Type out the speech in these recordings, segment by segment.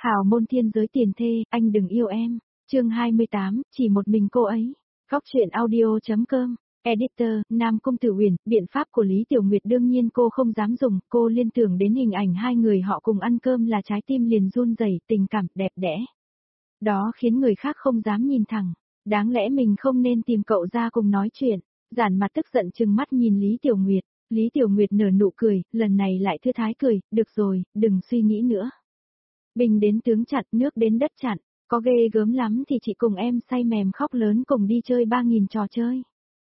Hào môn thiên giới tiền thê, anh đừng yêu em. Chương 28, chỉ một mình cô ấy. Góc truyện audio.com. Editor, Nam Cung Tử Uyển, biện pháp của Lý Tiểu Nguyệt đương nhiên cô không dám dùng, cô liên tưởng đến hình ảnh hai người họ cùng ăn cơm là trái tim liền run rẩy, tình cảm đẹp đẽ. Đó khiến người khác không dám nhìn thẳng, đáng lẽ mình không nên tìm cậu ra cùng nói chuyện. Giản mặt tức giận trừng mắt nhìn Lý Tiểu Nguyệt, Lý Tiểu Nguyệt nở nụ cười, lần này lại thư thái cười, được rồi, đừng suy nghĩ nữa. Bình đến tướng chặn, nước đến đất chặn, có ghê gớm lắm thì chị cùng em say mềm khóc lớn cùng đi chơi 3.000 trò chơi.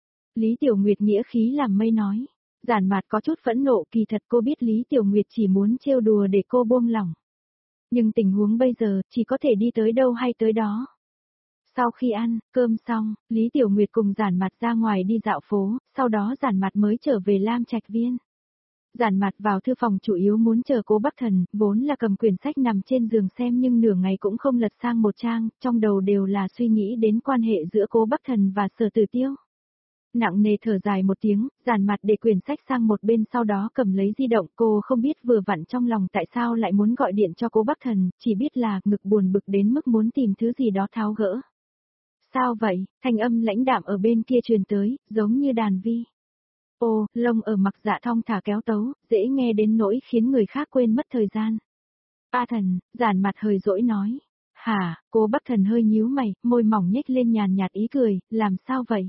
Lý Tiểu Nguyệt nghĩa khí làm mây nói. Giản Mạt có chút phẫn nộ, kỳ thật cô biết Lý Tiểu Nguyệt chỉ muốn trêu đùa để cô buông lỏng. Nhưng tình huống bây giờ, chỉ có thể đi tới đâu hay tới đó. Sau khi ăn cơm xong, Lý Tiểu Nguyệt cùng Giản Mạt ra ngoài đi dạo phố, sau đó Giản Mạt mới trở về Lam Trạch Viên. Giản Mạt vào thư phòng chủ yếu muốn chờ Cố Bắc Thần, vốn là cầm quyển sách nằm trên giường xem nhưng nửa ngày cũng không lật sang một trang, trong đầu đều là suy nghĩ đến quan hệ giữa Cố Bắc Thần và Sở Tử Tiêu. Nặng nề thở dài một tiếng, Giản Mạt để quyển sách sang một bên sau đó cầm lấy di động, cô không biết vừa vặn trong lòng tại sao lại muốn gọi điện cho Cố Bắc Thần, chỉ biết là ngực buồn bực đến mức muốn tìm thứ gì đó tháo gỡ. Sao vậy? Thanh âm lãnh đạm ở bên kia truyền tới, giống như đàn vi. Ô, lông ở mặc dạ thong thả kéo tấu, dễ nghe đến nỗi khiến người khác quên mất thời gian. A Thần, Giản Mạt hời dỗi nói. Hả, Cố Bắc Thần hơi nhíu mày, môi mỏng nhếch lên nhàn nhạt ý cười, làm sao vậy?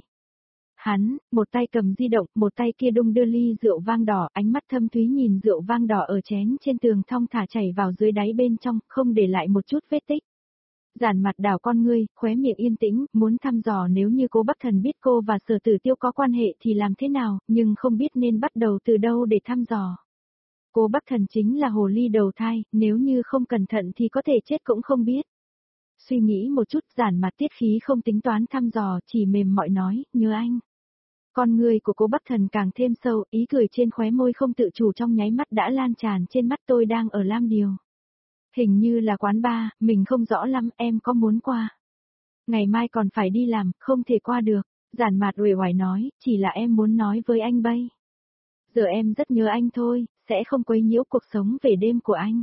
Hắn, một tay cầm di động, một tay kia đung đưa ly rượu vang đỏ, ánh mắt thâm thúy nhìn rượu vang đỏ ở chén trên tường thong thả chảy vào dưới đáy bên trong, không để lại một chút vết tích. Giản Mặt đảo con ngươi, khóe miệng yên tĩnh, muốn thăm dò nếu như Cố Bắc Thần biết cô và Sở Tử Tiêu có quan hệ thì làm thế nào, nhưng không biết nên bắt đầu từ đâu để thăm dò. Cố Bắc Thần chính là hồ ly đầu thai, nếu như không cẩn thận thì có thể chết cũng không biết. Suy nghĩ một chút, Giản Mặt tiết khí không tính toán thăm dò, chỉ mềm mại nói, nhớ anh. Con người của Cố Bắc Thần càng thêm sâu, ý cười trên khóe môi không tự chủ trong nháy mắt đã lan tràn trên mắt. Tôi đang ở Lam Điều. Hình như là quán bar, mình không rõ lắm, em có muốn qua? Ngày mai còn phải đi làm, không thể qua được. Giản Mạt uể oải nói, chỉ là em muốn nói với anh bây. Giờ em rất nhớ anh thôi, sẽ không quấy nhiễu cuộc sống về đêm của anh.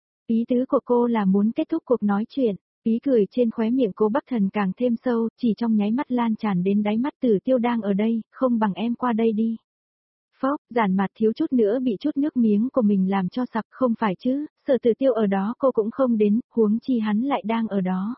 Ý tứ của cô là muốn kết thúc cuộc nói chuyện. Ý cười trên khóe miệng Cố Bắc Thần càng thêm sâu, chỉ trong nháy mắt lan tràn đến đáy mắt. Tử Tiêu đang ở đây, không bằng em qua đây đi. Phốc, Giản Mạt thiếu chút nữa bị chút nước miếng của mình làm cho sặc, không phải chứ, Sở Tử Tiêu ở đó cô cũng không đến, huống chi hắn lại đang ở đó.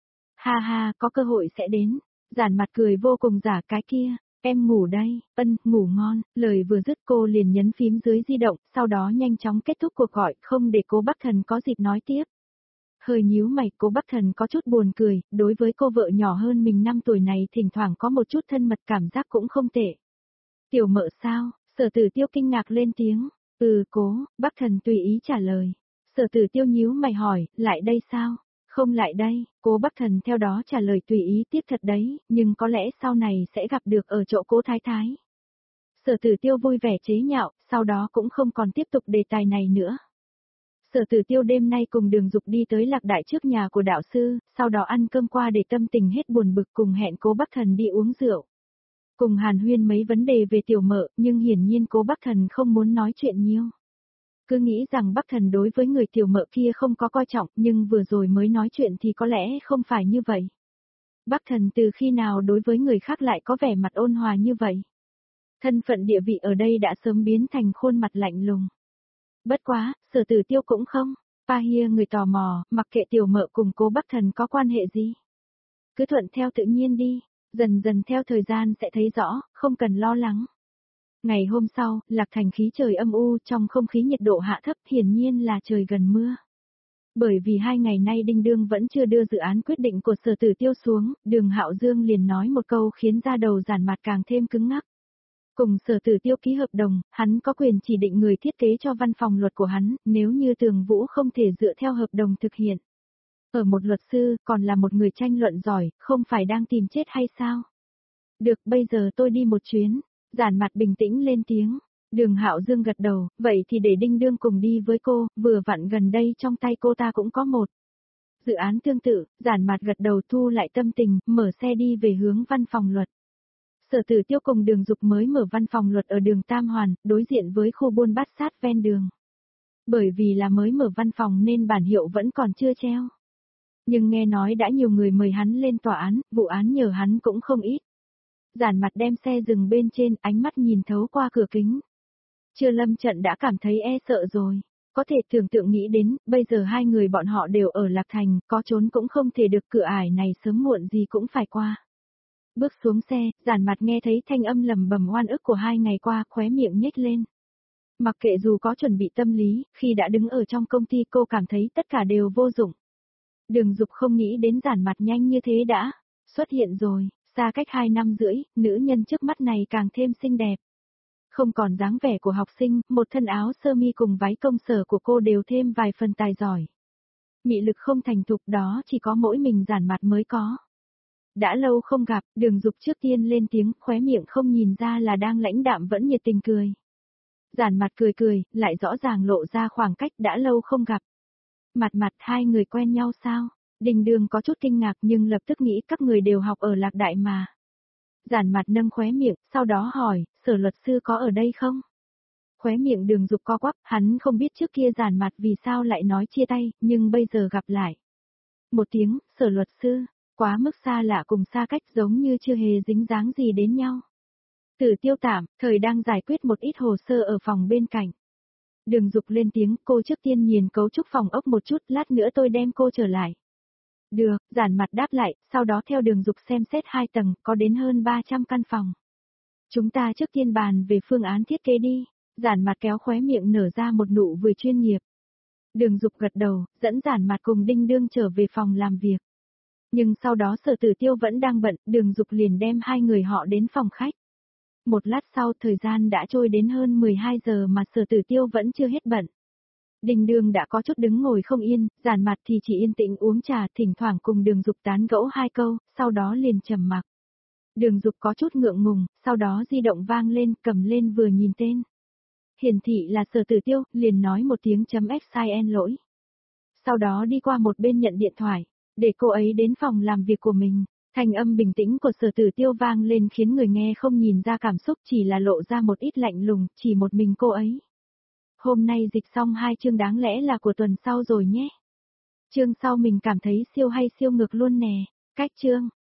Ha ha, có cơ hội sẽ đến. Giản Mạt cười vô cùng giả, cái kia, em ngủ đây, ngủ ngon. Lời vừa dứt cô liền nhấn phím dưới di động, sau đó nhanh chóng kết thúc cuộc gọi, không để Cố Bắc Thần có dịp nói tiếp. Hơi nhíu mày, Cố Bắc Thần có chút buồn cười, đối với cô vợ nhỏ hơn mình 5 tuổi này thỉnh thoảng có một chút thân mật cảm giác cũng không tệ. Tiểu Mợ sao? Sở Tử Tiêu kinh ngạc lên tiếng. Cố, Bắc Thần tùy ý trả lời. Sở Tử Tiêu nhíu mày hỏi, lại đây sao? Không lại đây, Cố Bắc Thần theo đó trả lời tùy ý tiếp thật đấy, nhưng có lẽ sau này sẽ gặp được ở chỗ Cố Thái Thái. Sở Tử Tiêu vui vẻ chế nhạo, sau đó cũng không còn tiếp tục đề tài này nữa. Sở Tử Tiêu đêm nay cùng Đường Dục đi tới Lạc Đại trước nhà của đạo sư, sau đó ăn cơm qua để tâm tình hết buồn bực cùng hẹn Cố Bắc Thần đi uống rượu. Cùng hàn huyên mấy vấn đề về Tiểu Mợ, nhưng hiển nhiên Cố Bắc Thần không muốn nói chuyện nhiều. Cứ nghĩ rằng Bắc Thần đối với người Tiểu Mợ kia không có coi trọng, nhưng vừa rồi mới nói chuyện thì có lẽ không phải như vậy. Bắc Thần từ khi nào đối với người khác lại có vẻ mặt ôn hòa như vậy? Thân phận địa vị ở đây đã sớm biến thành khuôn mặt lạnh lùng. Bất quá, Sở Tử Tiêu cũng không. Pahia người tò mò, mặc kệ Tiểu Mợ cùng Cố Bắc Thần có quan hệ gì. Cứ thuận theo tự nhiên đi, dần dần theo thời gian sẽ thấy rõ, không cần lo lắng. Ngày hôm sau, Lạc Thành khí trời âm u, trong không khí nhiệt độ hạ thấp, hiển nhiên là trời gần mưa. Bởi vì 2 ngày nay Đinh Đương vẫn chưa đưa dự án quyết định của Sở Tử Tiêu xuống, Đường Hạo Dương liền nói một câu khiến da đầu Giản Mạt càng thêm cứng ngắc. Cùng Sở Tử Tiêu ký hợp đồng, hắn có quyền chỉ định người thiết kế cho văn phòng luật của hắn, nếu như Tường Vũ không thể dựa theo hợp đồng thực hiện. Ở một luật sư, còn là một người tranh luận giỏi, không phải đang tìm chết hay sao? Được, bây giờ tôi đi một chuyến. Giản Mạt bình tĩnh lên tiếng. Đường Hạo Dương gật đầu, vậy thì để Đinh Đương cùng đi với cô, vừa vặn gần đây trong tay cô ta cũng có một dự án tương tự. Giản Mạt gật đầu thu lại tâm tình, mở xe đi về hướng văn phòng luật. Sở Tử Tiêu cùng Đường Dục mới mở văn phòng luật ở đường Tam Hoàn, đối diện với khu buôn bát sát ven đường. Bởi vì là mới mở văn phòng nên bản hiệu vẫn còn chưa treo. Nhưng nghe nói đã nhiều người mời hắn lên tòa án, vụ án nhờ hắn cũng không ít. Giản mặt đem xe dừng bên trên, ánh mắt nhìn thấu qua cửa kính. Chưa lâm trận đã cảm thấy e sợ rồi. Có thể tưởng tượng nghĩ đến, bây giờ hai người bọn họ đều ở Lạc Thành, có trốn cũng không thể được, cửa ải này sớm muộn gì cũng phải qua. Bước xuống xe, giản mặt nghe thấy thanh âm lầm bầm oan ức của 2 ngày qua, khóe miệng nhếch lên. Mặc kệ dù có chuẩn bị tâm lý, khi đã đứng ở trong công ty cô cảm thấy tất cả đều vô dụng. Đường Dục không nghĩ đến giản mặt nhanh như thế đã xuất hiện rồi, xa cách 2 năm rưỡi, nữ nhân trước mắt này càng thêm xinh đẹp. Không còn dáng vẻ của học sinh, một thân áo sơ mi cùng váy công sở của cô đều thêm vài phần tài giỏi. Mị lực không thành thục đó chỉ có mỗi mình giản mặt mới có. Đã lâu không gặp, Đường Dục trước tiên lên tiếng, khóe miệng không nhìn ra là đang lãnh đạm vẫn nhiệt tình cười. Giản mặt cười cười, lại rõ ràng lộ ra khoảng cách, đã lâu không gặp. Mặt mặt hai người quen nhau sao? Đình Đường có chút kinh ngạc nhưng lập tức nghĩ các người đều học ở Lạc Đại mà. Giản mặt nâng khóe miệng, sau đó hỏi, Sở luật sư có ở đây không? Khóe miệng Đường Dục co quắp, hắn không biết trước kia giản mặt vì sao lại nói chia tay, nhưng bây giờ gặp lại. Một tiếng, Sở luật sư, quá mức xa lạ cùng xa cách giống như chưa hề dính dáng gì đến nhau. Tử Tiêu tạm, thời đang giải quyết một ít hồ sơ ở phòng bên cạnh. Đường Dục lên tiếng, cô trước tiên nhìn cấu trúc phòng ốc một chút, lát nữa tôi đem cô trở lại. Được, giản mặt đáp lại, sau đó theo Đường Dục xem xét 2 tầng, có đến hơn 300 căn phòng. Chúng ta trước tiên bàn về phương án thiết kế đi. Giản mặt kéo khóe miệng nở ra một nụ vừa chuyên nghiệp. Đường Dục gật đầu, dẫn giản mặt cùng Đinh Đương trở về phòng làm việc. Nhưng sau đó Sở Tử Tiêu vẫn đang bận, Đường Dục liền đem 2 người họ đến phòng khách. Một lát sau thời gian đã trôi đến hơn 12 giờ mà Sở Tử Tiêu vẫn chưa hết bận. Đinh Đương đã có chút đứng ngồi không yên, giản mặt thì chỉ yên tĩnh uống trà, thỉnh thoảng cùng Đường Dục tán gẫu 2 câu, sau đó liền trầm mặc. Đường Dục có chút ngượng ngùng, sau đó di động vang lên, cầm lên vừa nhìn tên. Hiển thị là Sở Tử Tiêu, liền nói một tiếng "FSIN lỗi". Sau đó đi qua một bên nhận điện thoại, để cô ấy đến phòng làm việc của mình. Thanh âm bình tĩnh của Sở Tử Tiêu vang lên khiến người nghe không nhìn ra cảm xúc, chỉ là lộ ra một ít lạnh lùng, chỉ một mình cô ấy. Hôm nay dịch xong 2 chương đáng lẽ là của tuần sau rồi nhé. Chương sau mình cảm thấy siêu hay siêu ngược luôn nè. Cách chương.